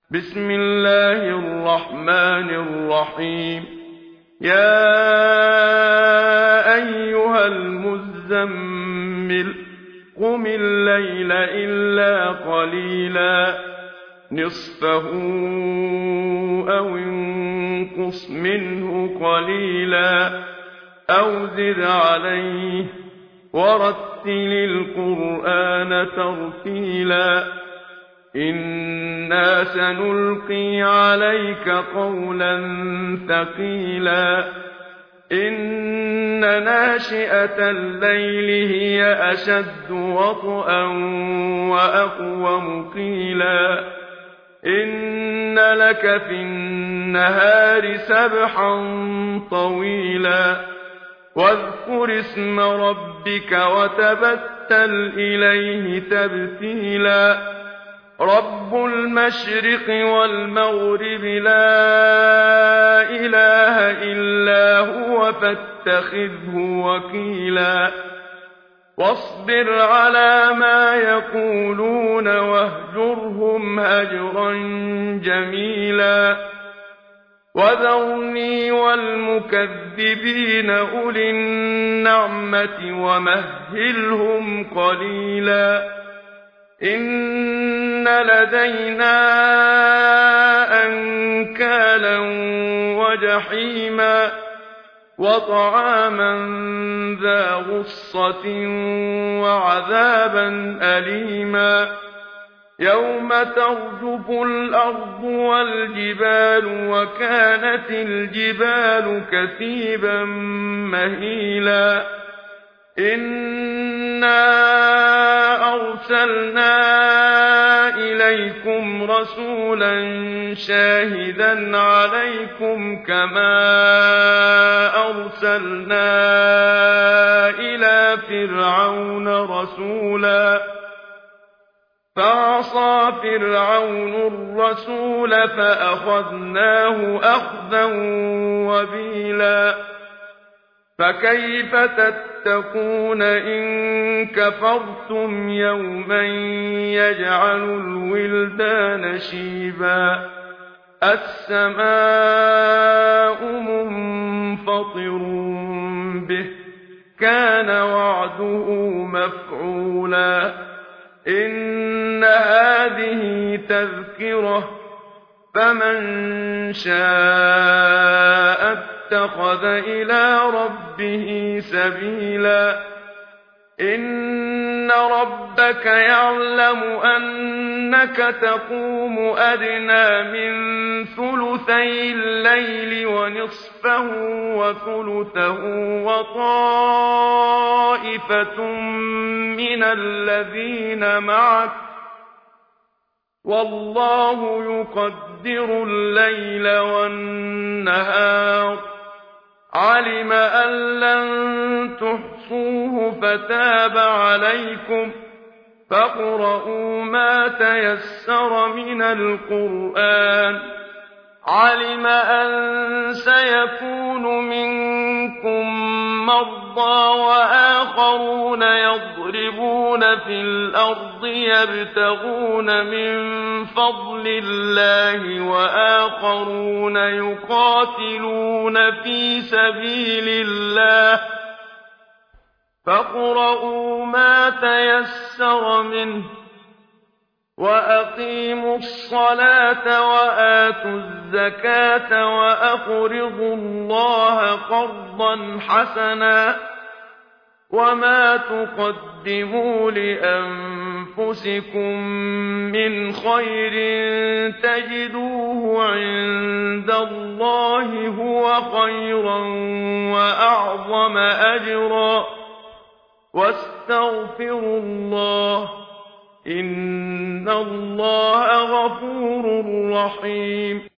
بسم الله الرحمن الرحيم يا أيها المزمل قم الليل إلا قليلا نصفه أو انقص منه قليلا أو زد عليه ورتل القرآن ترتيلا إنا سنلقي عليك قولا ثقيلا إن ناشئة الليل هي أشد وطئا وأقوم قيلا إن لك في النهار سبحا طويلا واذكر اسم ربك وتبتل إليه تبتيلا رب المشرق والمغرب لا إله إلا هو فاتخذه وكيلا واصبر على ما يقولون واهجرهم هجرا جميلا وذرني والمكذبين أولي النعمة ومهلهم قليلا إن لدينا أنكالا وجحيما وطعاما ذا غصة وعذابا أليما يوم ترجف الأرض والجبال وكانت الجبال كثيبا مهيلا إنا أرسلنا إليكم رسولا شاهدا عليكم كما أرسلنا إلى فرعون رسولا فعصى فرعون الرسول فأخذناه أخذا وبيلا فكيف تتقون إن كفرتم يوما يجعل الولدان شيبا السماء منفطر به كان وعده مفعولا إن هذه تذكرة فمن شاء اتخذ إلى ربه سبيلا إن ربك يعلم أنك تقوم أدنى من ثلثي الليل ونصفه وثلثه وطائفة من الذين معك والله يقدر الليل والنهار علم أن لن تحصوه فتاب عليكم فاقرؤوا ما تيسر من القرآن علم أن سيكون منكم مرضى وآخرون يضربون في الأرض يبتغون من فضل الله وآخرون يقاتلون في سبيل الله فاقرؤوا ما تيسر منه وأقيموا الصلاة وآتوا الزكاة وأقرضوا الله قرضا حسنا وما تقدموا لأنفسكم من خير تجدوه عند الله هو خيرا وأعظم أجرا واستغفروا الله إن الله غفور رحيم